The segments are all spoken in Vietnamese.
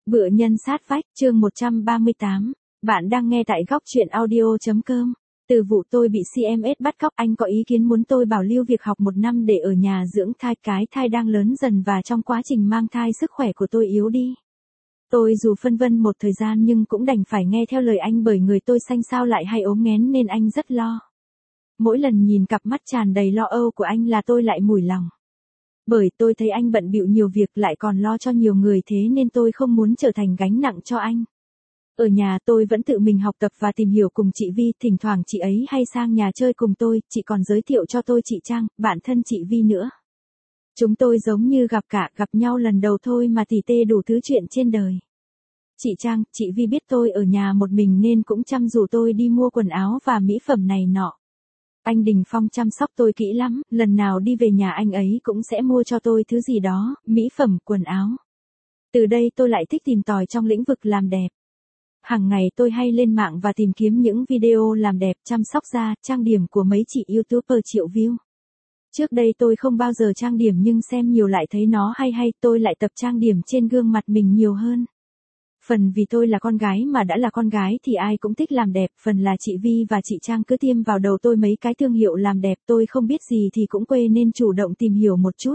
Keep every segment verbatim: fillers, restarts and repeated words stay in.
Bựa nhân sát vách, chương một trăm ba mươi tám. Bạn đang nghe tại góc truyện audio.com. Từ vụ tôi bị xê em ét bắt cóc, anh có ý kiến muốn tôi bảo lưu việc học một năm để ở nhà dưỡng thai. Cái thai đang lớn dần và trong quá trình mang thai sức khỏe của tôi yếu đi. Tôi dù phân vân một thời gian nhưng cũng đành phải nghe theo lời anh, bởi người tôi xanh xao lại hay ốm nghén nên anh rất lo. Mỗi lần nhìn cặp mắt tràn đầy lo âu của anh là tôi lại mủi lòng. Bởi tôi thấy anh bận bịu nhiều việc lại còn lo cho nhiều người, thế nên tôi không muốn trở thành gánh nặng cho anh. Ở nhà tôi vẫn tự mình học tập và tìm hiểu cùng chị Vi, thỉnh thoảng chị ấy hay sang nhà chơi cùng tôi, chị còn giới thiệu cho tôi chị Trang, bạn thân chị Vi nữa. Chúng tôi giống như gặp cả, gặp nhau lần đầu thôi mà tỉ tê đủ thứ chuyện trên đời. Chị Trang, chị Vi biết tôi ở nhà một mình nên cũng chăm rủ tôi đi mua quần áo và mỹ phẩm này nọ. Anh Đình Phong chăm sóc tôi kỹ lắm, lần nào đi về nhà anh ấy cũng sẽ mua cho tôi thứ gì đó, mỹ phẩm, quần áo. Từ đây tôi lại thích tìm tòi trong lĩnh vực làm đẹp. Hàng ngày tôi hay lên mạng và tìm kiếm những video làm đẹp, chăm sóc da, trang điểm của mấy chị YouTuber triệu view. Trước đây tôi không bao giờ trang điểm nhưng xem nhiều lại thấy nó hay hay, tôi lại tập trang điểm trên gương mặt mình nhiều hơn. Phần vì tôi là con gái, mà đã là con gái thì ai cũng thích làm đẹp, phần là chị Vi và chị Trang cứ tiêm vào đầu tôi mấy cái thương hiệu làm đẹp, tôi không biết gì thì cũng quê nên chủ động tìm hiểu một chút.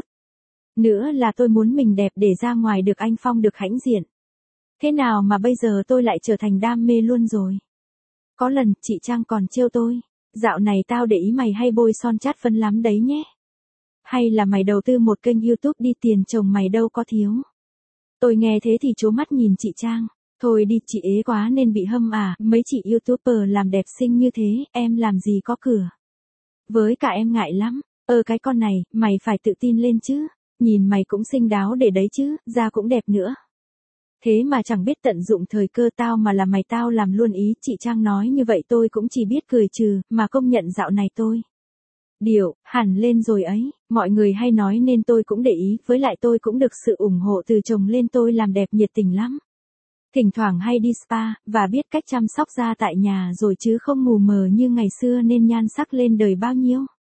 Nữa là tôi muốn mình đẹp để ra ngoài được anh Phong được hãnh diện. Thế nào mà bây giờ tôi lại trở thành đam mê luôn rồi. Có lần chị Trang còn trêu tôi, dạo này tao để ý mày hay bôi son chát phấn lắm đấy nhé. Hay là mày đầu tư một kênh YouTube đi, tiền chồng mày đâu có thiếu. Tôi nghe thế thì trố mắt nhìn chị Trang. Thôi đi, chị ế quá nên bị hâm à, mấy chị YouTuber làm đẹp xinh như thế, em làm gì có cửa. Với cả em ngại lắm. Ơ cái con này, mày phải tự tin lên chứ. Nhìn mày cũng xinh đáo để đấy chứ, da cũng đẹp nữa. Thế mà chẳng biết tận dụng thời cơ, tao mà là mày tao làm luôn ý. Chị Trang nói như vậy tôi cũng chỉ biết cười trừ, mà công nhận dạo này tôi điệu, hẳn lên rồi ấy, mọi người hay nói nên tôi cũng để ý, với lại tôi cũng được sự ủng hộ từ chồng lên tôi làm đẹp nhiệt tình lắm. Thỉnh thoảng hay đi spa, và biết cách chăm sóc da tại nhà rồi chứ không mù mờ như ngày xưa nên nhan sắc lên đời bao nhiêu.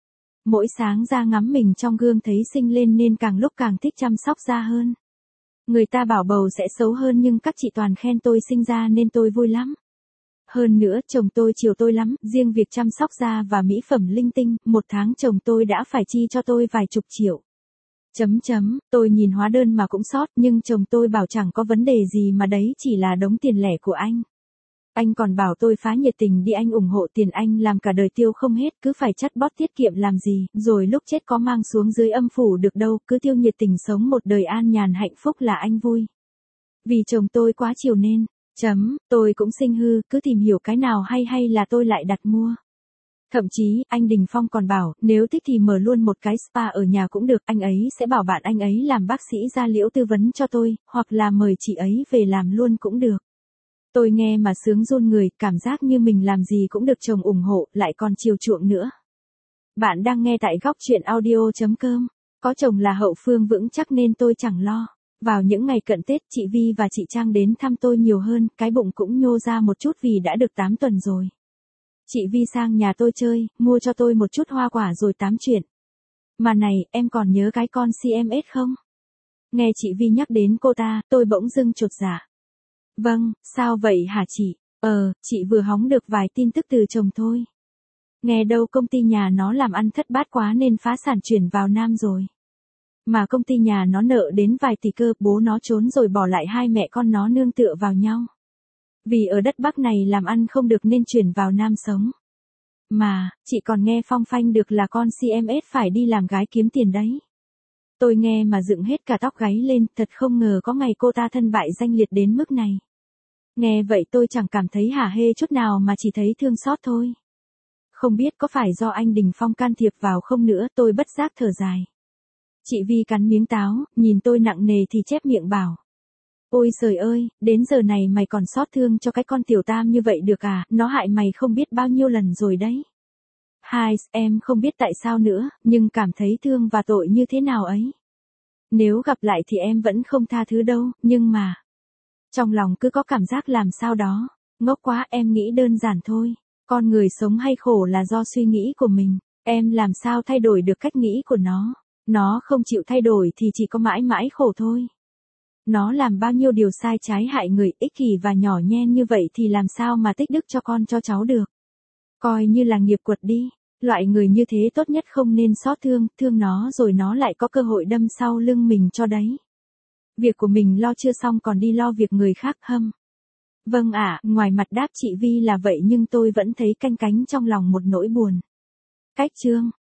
Mỗi sáng ra ngắm mình trong gương thấy xinh lên nên càng lúc càng thích chăm sóc da hơn. Người ta bảo bầu sẽ xấu hơn nhưng các chị toàn khen tôi xinh da nên tôi vui lắm. Hơn nữa, chồng tôi chiều tôi lắm, riêng việc chăm sóc da và mỹ phẩm linh tinh, một tháng chồng tôi đã phải chi cho tôi vài chục triệu. Chấm chấm, tôi nhìn hóa đơn mà cũng sót, nhưng chồng tôi bảo chẳng có vấn đề gì mà đấy chỉ là đống tiền lẻ của anh. Anh còn bảo tôi phá nhiệt tình đi, anh ủng hộ tiền anh làm cả đời tiêu không hết, cứ phải chắt bót tiết kiệm làm gì, rồi lúc chết có mang xuống dưới âm phủ được đâu, cứ tiêu nhiệt tình sống một đời an nhàn hạnh phúc là anh vui. Vì chồng tôi quá chiều nên, chấm, tôi cũng sinh hư, cứ tìm hiểu cái nào hay hay là tôi lại đặt mua. Thậm chí, anh Đình Phong còn bảo, nếu thích thì mở luôn một cái spa ở nhà cũng được, anh ấy sẽ bảo bạn anh ấy làm bác sĩ da liễu tư vấn cho tôi, hoặc là mời chị ấy về làm luôn cũng được. Tôi nghe mà sướng run người, cảm giác như mình làm gì cũng được chồng ủng hộ, lại còn chiều chuộng nữa. Bạn đang nghe tại góc truyện audio.com. Có chồng là hậu phương vững chắc nên tôi chẳng lo. Vào những ngày cận Tết, chị Vi và chị Trang đến thăm tôi nhiều hơn, cái bụng cũng nhô ra một chút vì đã được tám tuần rồi. Chị Vi sang nhà tôi chơi, mua cho tôi một chút hoa quả rồi tám chuyện. Mà này, em còn nhớ cái con xê em ét không? Nghe chị Vi nhắc đến cô ta, tôi bỗng dưng chột dạ. Vâng, sao vậy hả chị? Ờ, chị vừa hóng được vài tin tức từ chồng thôi. Nghe đâu công ty nhà nó làm ăn thất bát quá nên phá sản chuyển vào Nam rồi. Mà công ty nhà nó nợ đến vài tỷ cơ, bố nó trốn rồi bỏ lại hai mẹ con nó nương tựa vào nhau. Vì ở đất Bắc này làm ăn không được nên chuyển vào Nam sống. Mà, chị còn nghe phong phanh được là con xê em ét phải đi làm gái kiếm tiền đấy. Tôi nghe mà dựng hết cả tóc gáy lên, thật không ngờ có ngày cô ta thân bại danh liệt đến mức này. Nghe vậy tôi chẳng cảm thấy hả hê chút nào mà chỉ thấy thương xót thôi. Không biết có phải do anh Đình Phong can thiệp vào không nữa, tôi bất giác thở dài. Chị Vi cắn miếng táo, nhìn tôi nặng nề thì chép miệng bảo. Ôi trời ơi, đến giờ này mày còn xót thương cho cái con tiểu tam như vậy được à, nó hại mày không biết bao nhiêu lần rồi đấy. Hai, em không biết tại sao nữa, nhưng cảm thấy thương và tội như thế nào ấy. Nếu gặp lại thì em vẫn không tha thứ đâu, nhưng mà... Trong lòng cứ có cảm giác làm sao đó. Ngốc quá, em nghĩ đơn giản thôi. Con người sống hay khổ là do suy nghĩ của mình. Em làm sao thay đổi được cách nghĩ của nó. Nó không chịu thay đổi thì chỉ có mãi mãi khổ thôi. Nó làm bao nhiêu điều sai trái hại người, ích kỷ và nhỏ nhen như vậy thì làm sao mà tích đức cho con cho cháu được. Coi như là nghiệp quật đi, loại người như thế tốt nhất không nên xót thương, thương nó rồi nó lại có cơ hội đâm sau lưng mình cho đấy. Việc của mình lo chưa xong còn đi lo việc người khác hâm. Vâng ạ, ngoài mặt đáp chị Vi là vậy nhưng tôi vẫn thấy canh cánh trong lòng một nỗi buồn. Cách chương